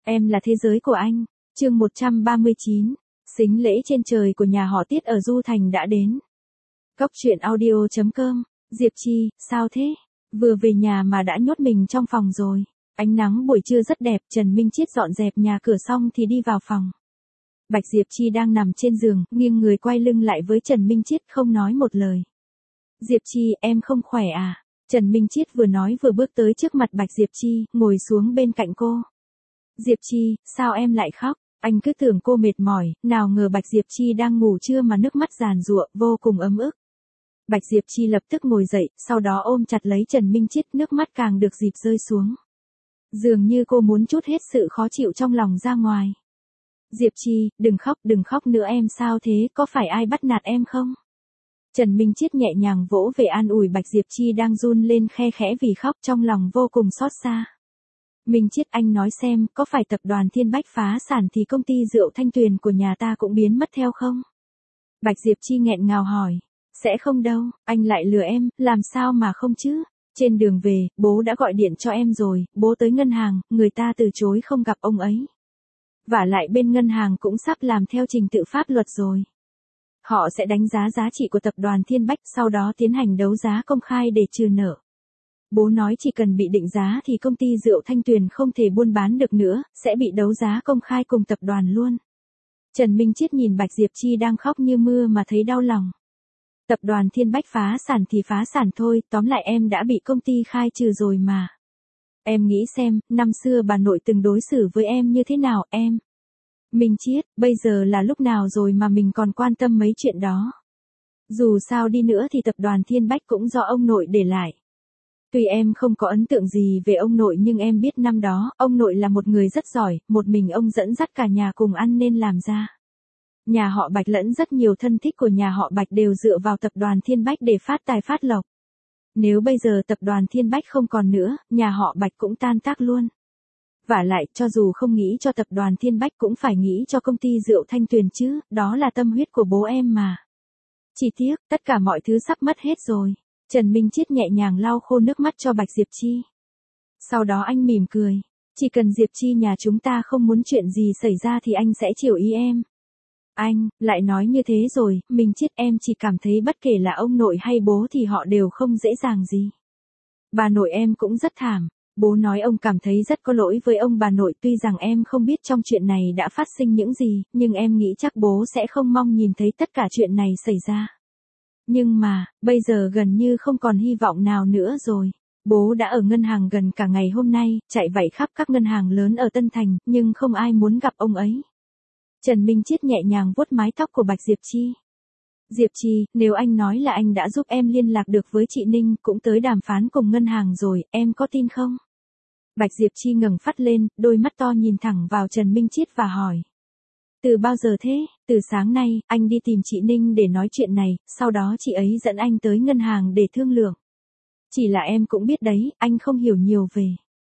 Em là thế giới của anh. Chương 139. Sính lễ trên trời của nhà họ Tiết ở Du Thành đã đến. Cốc truyện audio.com. Diệp Chi, sao thế? Vừa về nhà mà đã nhốt mình trong phòng rồi. Ánh nắng buổi trưa rất đẹp, Trần Minh Chiết dọn dẹp nhà cửa xong thì đi vào phòng. Bạch Diệp Chi đang nằm trên giường, nghiêng người quay lưng lại với Trần Minh Chiết không nói một lời. Diệp Chi, em không khỏe à? Trần Minh Chiết vừa nói vừa bước tới trước mặt Bạch Diệp Chi, ngồi xuống bên cạnh cô. Diệp Chi, sao em lại khóc? Anh cứ tưởng cô mệt mỏi, nào ngờ Bạch Diệp Chi đang ngủ trưa mà nước mắt giàn giụa, vô cùng ấm ức. Bạch Diệp Chi lập tức ngồi dậy, sau đó ôm chặt lấy Trần Minh Chiết, nước mắt càng được dịp rơi xuống. Dường như cô muốn trút hết sự khó chịu trong lòng ra ngoài. Diệp Chi, đừng khóc nữa em, sao thế, có phải ai bắt nạt em không? Trần Minh Chiết nhẹ nhàng vỗ về an ủi Bạch Diệp Chi đang run lên khe khẽ vì khóc, trong lòng vô cùng xót xa. Minh Chiết, anh nói xem, có phải tập đoàn Thiên Bách phá sản thì công ty rượu Thanh Tuyền của nhà ta cũng biến mất theo không? Bạch Diệp Chi nghẹn ngào hỏi. Sẽ không đâu, anh lại lừa em, làm sao mà không chứ? Trên đường về, bố đã gọi điện cho em rồi, bố tới ngân hàng, người ta từ chối không gặp ông ấy. Vả lại bên ngân hàng cũng sắp làm theo trình tự pháp luật rồi. Họ sẽ đánh giá giá trị của tập đoàn Thiên Bách, sau đó tiến hành đấu giá công khai để trừ nợ. Bố nói chỉ cần bị định giá thì công ty rượu Thanh Tuyền không thể buôn bán được nữa, sẽ bị đấu giá công khai cùng tập đoàn luôn. Trần Minh Chiết nhìn Bạch Diệp Chi đang khóc như mưa mà thấy đau lòng. Tập đoàn Thiên Bách phá sản thì phá sản thôi, tóm lại em đã bị công ty khai trừ rồi mà. Em nghĩ xem, năm xưa bà nội từng đối xử với em như thế nào em? Minh Chiết, bây giờ là lúc nào rồi mà mình còn quan tâm mấy chuyện đó? Dù sao đi nữa thì tập đoàn Thiên Bách cũng do ông nội để lại. Tuy em không có ấn tượng gì về ông nội nhưng em biết năm đó, ông nội là một người rất giỏi, một mình ông dẫn dắt cả nhà cùng ăn nên làm ra. Nhà họ Bạch lẫn rất nhiều thân thích của nhà họ Bạch đều dựa vào tập đoàn Thiên Bách để phát tài phát lộc. Nếu bây giờ tập đoàn Thiên Bách không còn nữa, nhà họ Bạch cũng tan tác luôn. Vả lại, cho dù không nghĩ cho tập đoàn Thiên Bách cũng phải nghĩ cho công ty rượu Thanh Tuyền chứ, đó là tâm huyết của bố em mà. Chỉ tiếc, tất cả mọi thứ sắp mất hết rồi. Trần Minh Chiết nhẹ nhàng lau khô nước mắt cho Bạch Diệp Chi. Sau đó anh mỉm cười. Chỉ cần Diệp Chi nhà chúng ta không muốn chuyện gì xảy ra thì anh sẽ chiều ý em. Anh, lại nói như thế rồi, Minh Chiết, em chỉ cảm thấy bất kể là ông nội hay bố thì họ đều không dễ dàng gì. Bà nội em cũng rất thảm. Bố nói ông cảm thấy rất có lỗi với ông bà nội, tuy rằng em không biết trong chuyện này đã phát sinh những gì, nhưng em nghĩ chắc bố sẽ không mong nhìn thấy tất cả chuyện này xảy ra. Nhưng mà, bây giờ gần như không còn hy vọng nào nữa rồi. Bố đã ở ngân hàng gần cả ngày hôm nay, chạy vạy khắp các ngân hàng lớn ở Tân Thành, nhưng không ai muốn gặp ông ấy. Trần Minh Chiết nhẹ nhàng vuốt mái tóc của Bạch Diệp Chi. Diệp Chi, nếu anh nói là anh đã giúp em liên lạc được với chị Ninh, cũng tới đàm phán cùng ngân hàng rồi, em có tin không? Bạch Diệp Chi ngẩng phát lên, đôi mắt to nhìn thẳng vào Trần Minh Chiết và hỏi. Từ bao giờ thế? Từ sáng nay, anh đi tìm chị Ninh để nói chuyện này, sau đó chị ấy dẫn anh tới ngân hàng để thương lượng. Chỉ là em cũng biết đấy, anh không hiểu nhiều về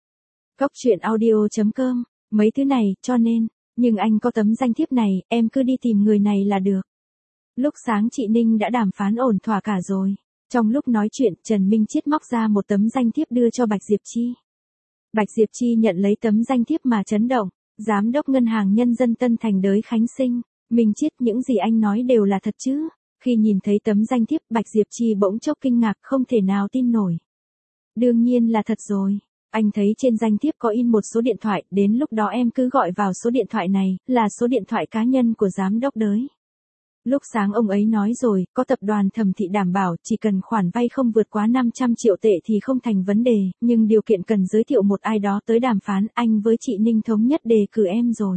Cốc truyện audio.com, mấy thứ này, cho nên, nhưng anh có tấm danh thiếp này, em cứ đi tìm người này là được. Lúc sáng chị Ninh đã đàm phán ổn thỏa cả rồi. Trong lúc nói chuyện, Trần Minh Chiết móc ra một tấm danh thiếp đưa cho Bạch Diệp Chi. Bạch Diệp Chi nhận lấy tấm danh thiếp mà chấn động. Giám đốc Ngân hàng Nhân dân Tân Thành Đới Khánh Sinh. Minh Chiết, những gì anh nói đều là thật chứ? Khi nhìn thấy tấm danh thiếp, Bạch Diệp Chi bỗng chốc kinh ngạc, không thể nào tin nổi. Đương nhiên là thật rồi. Anh thấy trên danh thiếp có in một số điện thoại, đến lúc đó em cứ gọi vào số điện thoại này, là số điện thoại cá nhân của giám đốc Đới. Lúc sáng ông ấy nói rồi, có tập đoàn Thẩm Thị đảm bảo, chỉ cần khoản vay không vượt quá 500 triệu tệ thì không thành vấn đề, nhưng điều kiện cần giới thiệu một ai đó tới đàm phán, anh với chị Ninh thống nhất đề cử em rồi.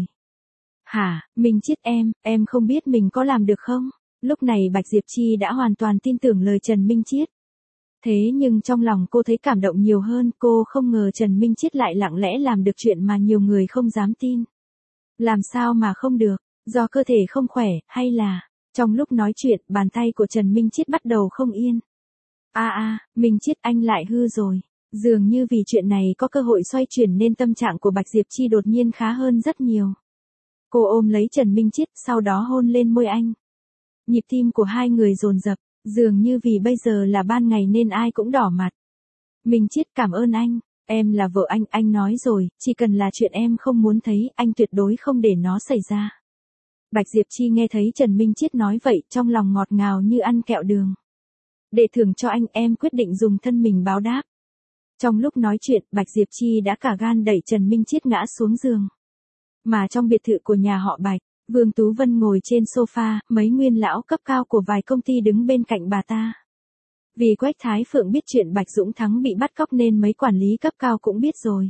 Hả, Minh Chiết, em không biết mình có làm được không? Lúc này Bạch Diệp Chi đã hoàn toàn tin tưởng lời Trần Minh Chiết. Thế nhưng trong lòng cô thấy cảm động nhiều hơn, cô không ngờ Trần Minh Chiết lại lặng lẽ làm được chuyện mà nhiều người không dám tin. Làm sao mà không được, do cơ thể không khỏe, hay là... Trong lúc nói chuyện, bàn tay của Trần Minh Chiết bắt đầu không yên. Minh Chiết, anh lại hư rồi. Dường như vì chuyện này có cơ hội xoay chuyển nên tâm trạng của Bạch Diệp Chi đột nhiên khá hơn rất nhiều. Cô ôm lấy Trần Minh Chiết, sau đó hôn lên môi anh. Nhịp tim của hai người dồn dập, dường như vì bây giờ là ban ngày nên ai cũng đỏ mặt. Minh Chiết, cảm ơn anh. Em là vợ anh nói rồi, chỉ cần là chuyện em không muốn thấy, anh tuyệt đối không để nó xảy ra. Bạch Diệp Chi nghe thấy Trần Minh Chiết nói vậy, trong lòng ngọt ngào như ăn kẹo đường. Để thưởng cho anh, em quyết định dùng thân mình báo đáp. Trong lúc nói chuyện, Bạch Diệp Chi đã cả gan đẩy Trần Minh Chiết ngã xuống giường. Mà trong biệt thự của nhà họ Bạch, Vương Tú Vân ngồi trên sofa, mấy nguyên lão cấp cao của vài công ty đứng bên cạnh bà ta. Vì Quách Thái Phượng biết chuyện Bạch Dũng Thắng bị bắt cóc nên mấy quản lý cấp cao cũng biết rồi.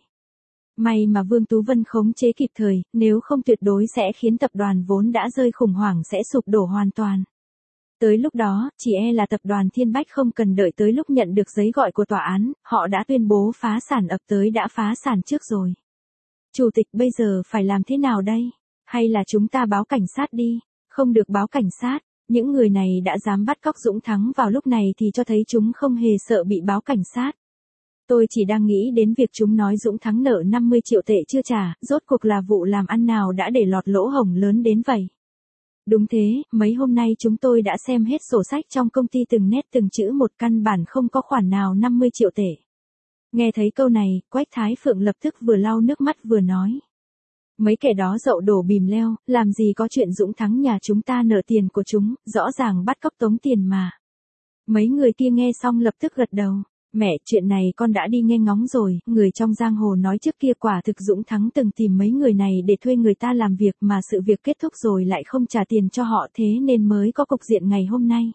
May mà Vương Tú Vân khống chế kịp thời, nếu không tuyệt đối sẽ khiến tập đoàn vốn đã rơi khủng hoảng sẽ sụp đổ hoàn toàn. Tới lúc đó, chỉ e là tập đoàn Thiên Bách không cần đợi tới lúc nhận được giấy gọi của tòa án, họ đã tuyên bố phá sản, ập tới đã phá sản trước rồi. Chủ tịch, bây giờ phải làm thế nào đây? Hay là chúng ta báo cảnh sát đi? Không được báo cảnh sát, những người này đã dám bắt cóc Dũng Thắng vào lúc này thì cho thấy chúng không hề sợ bị báo cảnh sát. Tôi chỉ đang nghĩ đến việc chúng nói Dũng Thắng nợ 50 triệu tệ chưa trả, rốt cuộc là vụ làm ăn nào đã để lọt lỗ hổng lớn đến vậy. Đúng thế, mấy hôm nay chúng tôi đã xem hết sổ sách trong công ty từng nét từng chữ một, căn bản không có khoản nào 50 triệu tệ. Nghe thấy câu này, Quách Thái Phượng lập tức vừa lau nước mắt vừa nói. Mấy kẻ đó dậu đổ bìm leo, làm gì có chuyện Dũng Thắng nhà chúng ta nợ tiền của chúng, rõ ràng bắt cóc tống tiền mà. Mấy người kia nghe xong lập tức gật đầu. Mẹ, chuyện này con đã đi nghe ngóng rồi, người trong giang hồ nói trước kia quả thực Dũng Thắng từng tìm mấy người này để thuê người ta làm việc mà sự việc kết thúc rồi lại không trả tiền cho họ, thế nên mới có cục diện ngày hôm nay.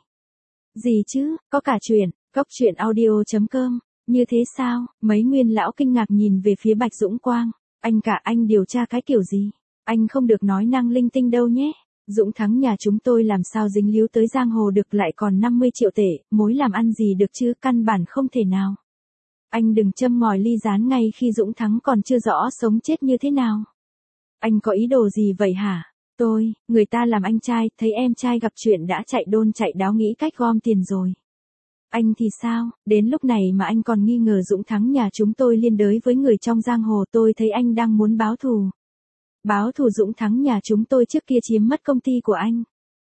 Gì chứ, có cả chuyện, coctruyện.audio.com, như thế sao? Mấy nguyên lão kinh ngạc nhìn về phía Bạch Dũng Quang. Anh điều tra cái kiểu gì? Anh không được nói năng linh tinh đâu nhé. Dũng Thắng nhà chúng tôi làm sao dính líu tới giang hồ được, lại còn 50 triệu tệ, mối làm ăn gì được chứ, căn bản không thể nào. Anh đừng châm ngòi ly gián ngay khi Dũng Thắng còn chưa rõ sống chết như thế nào. Anh có ý đồ gì vậy hả? Người ta làm anh trai, thấy em trai gặp chuyện đã chạy đôn chạy đáo nghĩ cách gom tiền rồi. Anh thì sao, đến lúc này mà anh còn nghi ngờ Dũng Thắng nhà chúng tôi liên đới với người trong giang hồ, tôi thấy anh đang muốn báo thù. Báo thù Dũng Thắng nhà chúng tôi trước kia chiếm mất công ty của anh.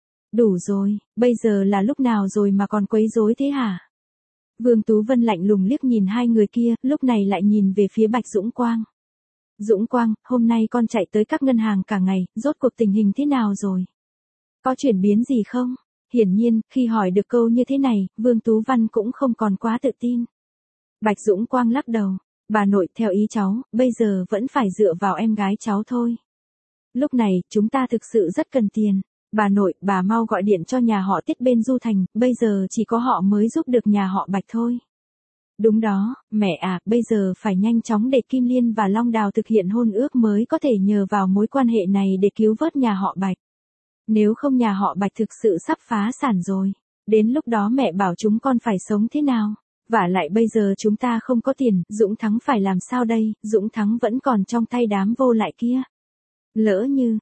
Đủ rồi, bây giờ là lúc nào rồi mà còn quấy rối thế hả? Vương Tú Vân lạnh lùng liếc nhìn hai người kia, lúc này lại nhìn về phía Bạch Dũng Quang. Dũng Quang, hôm nay con chạy tới các ngân hàng cả ngày, rốt cuộc tình hình thế nào rồi? Có chuyển biến gì không? Hiển nhiên, khi hỏi được câu như thế này, Vương Tú Vân cũng không còn quá tự tin. Bạch Dũng Quang lắc đầu. Bà nội, theo ý cháu, bây giờ vẫn phải dựa vào em gái cháu thôi. Lúc này, chúng ta thực sự rất cần tiền. Bà nội, bà mau gọi điện cho nhà họ Tiết bên Du Thành, bây giờ chỉ có họ mới giúp được nhà họ Bạch thôi. Đúng đó, mẹ à, bây giờ phải nhanh chóng để Kim Liên và Long Đào thực hiện hôn ước mới có thể nhờ vào mối quan hệ này để cứu vớt nhà họ Bạch. Nếu không nhà họ Bạch thực sự sắp phá sản rồi. Đến lúc đó mẹ bảo chúng con phải sống thế nào? Vả lại bây giờ chúng ta không có tiền, Dũng Thắng phải làm sao đây? Dũng Thắng vẫn còn trong tay đám vô lại kia. Lỡ như,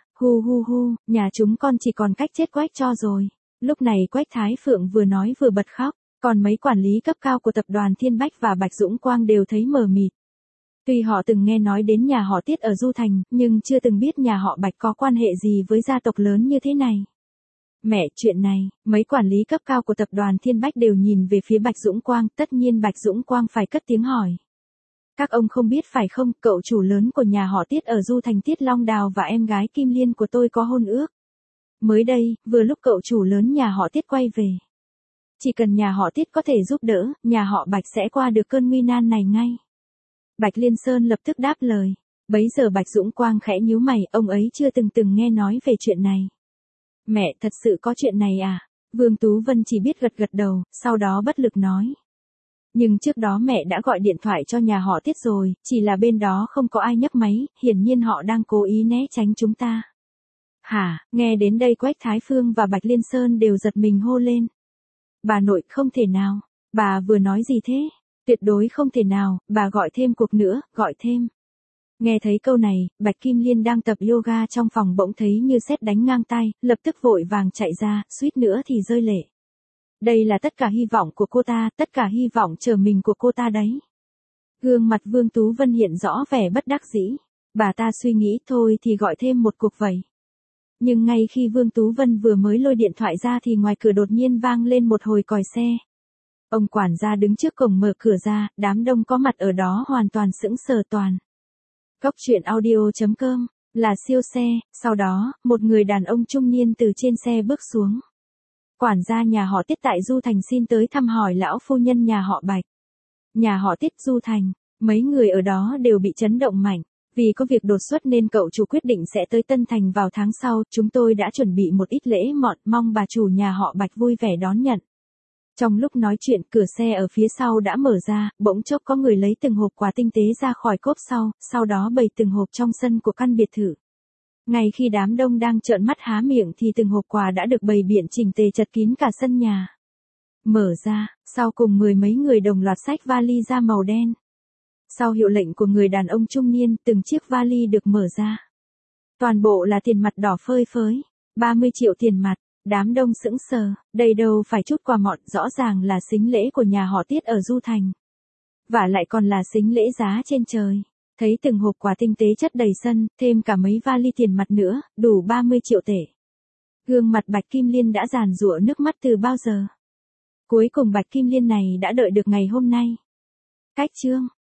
nhà chúng con chỉ còn cách chết quách cho rồi. Lúc này Quách Thái Phượng vừa nói vừa bật khóc, còn mấy quản lý cấp cao của tập đoàn Thiên Bách và Bạch Dũng Quang đều thấy mờ mịt. Tuy họ từng nghe nói đến nhà họ Tiết ở Du Thành, nhưng chưa từng biết nhà họ Bạch có quan hệ gì với gia tộc lớn như thế này. Mẹ, chuyện này, mấy quản lý cấp cao của tập đoàn Thiên Bách đều nhìn về phía Bạch Dũng Quang, tất nhiên Bạch Dũng Quang phải cất tiếng hỏi. Các ông không biết phải không, cậu chủ lớn của nhà họ Tiết ở Du Thành Tiết Long Đào và em gái Kim Liên của tôi có hôn ước. Mới đây, vừa lúc cậu chủ lớn nhà họ Tiết quay về. Chỉ cần nhà họ Tiết có thể giúp đỡ, nhà họ Bạch sẽ qua được cơn nguy nan này ngay. Bạch Liên Sơn lập tức đáp lời. Bấy giờ Bạch Dũng Quang khẽ nhíu mày, ông ấy chưa từng nghe nói về chuyện này. Mẹ, thật sự có chuyện này à? Vương Tú Vân chỉ biết gật đầu, sau đó bất lực nói. Nhưng trước đó mẹ đã gọi điện thoại cho nhà họ Tiết rồi, chỉ là bên đó không có ai nhấc máy, hiển nhiên họ đang cố ý né tránh chúng ta. Hả, nghe đến đây Quách Thái Phương và Bạch Liên Sơn đều giật mình hô lên. Bà nội, không thể nào, bà vừa nói gì thế? Tuyệt đối không thể nào, bà gọi thêm cuộc nữa, gọi thêm. Nghe thấy câu này, Bạch Kim Liên đang tập yoga trong phòng bỗng thấy như sét đánh ngang tai, lập tức vội vàng chạy ra, suýt nữa thì rơi lệ. Đây là tất cả hy vọng của cô ta, tất cả hy vọng chờ mình của cô ta đấy. Gương mặt Vương Tú Vân hiện rõ vẻ bất đắc dĩ. Bà ta suy nghĩ thôi thì gọi thêm một cuộc vậy. Nhưng ngay khi Vương Tú Vân vừa mới lôi điện thoại ra thì ngoài cửa đột nhiên vang lên một hồi còi xe. Ông quản gia đứng trước cổng mở cửa ra, đám đông có mặt ở đó hoàn toàn sững sờ toàn. Cốc truyện audio.com, là siêu xe, sau đó, một người đàn ông trung niên từ trên xe bước xuống. Quản gia nhà họ Tiết tại Du Thành xin tới thăm hỏi lão phu nhân nhà họ Bạch. Nhà họ Tiết Du Thành, mấy người ở đó đều bị chấn động mạnh. Vì có việc đột xuất nên cậu chủ quyết định sẽ tới Tân Thành vào tháng sau, chúng tôi đã chuẩn bị một ít lễ mọn, mong bà chủ nhà họ Bạch vui vẻ đón nhận. Trong lúc nói chuyện, cửa xe ở phía sau đã mở ra, bỗng chốc có người lấy từng hộp quà tinh tế ra khỏi cốp sau đó bày từng hộp trong sân của căn biệt thự. Ngay khi đám đông đang trợn mắt há miệng thì từng hộp quà đã được bày biện chỉnh tề chật kín cả sân nhà. Mở ra, sau cùng mười mấy người đồng loạt xách vali ra màu đen. Sau hiệu lệnh của người đàn ông trung niên, từng chiếc vali được mở ra. Toàn bộ là tiền mặt đỏ phơi phới, 30 triệu tiền mặt. Đám đông sững sờ, đây đâu phải chút quà mọn, rõ ràng là sính lễ của nhà họ Tiết ở Du Thành. Và lại còn là sính lễ giá trên trời. Thấy từng hộp quà tinh tế chất đầy sân, thêm cả mấy vali tiền mặt nữa, đủ 30 triệu tệ. Gương mặt Bạch Kim Liên đã giàn giụa nước mắt từ bao giờ. Cuối cùng Bạch Kim Liên này đã đợi được ngày hôm nay. Cách chương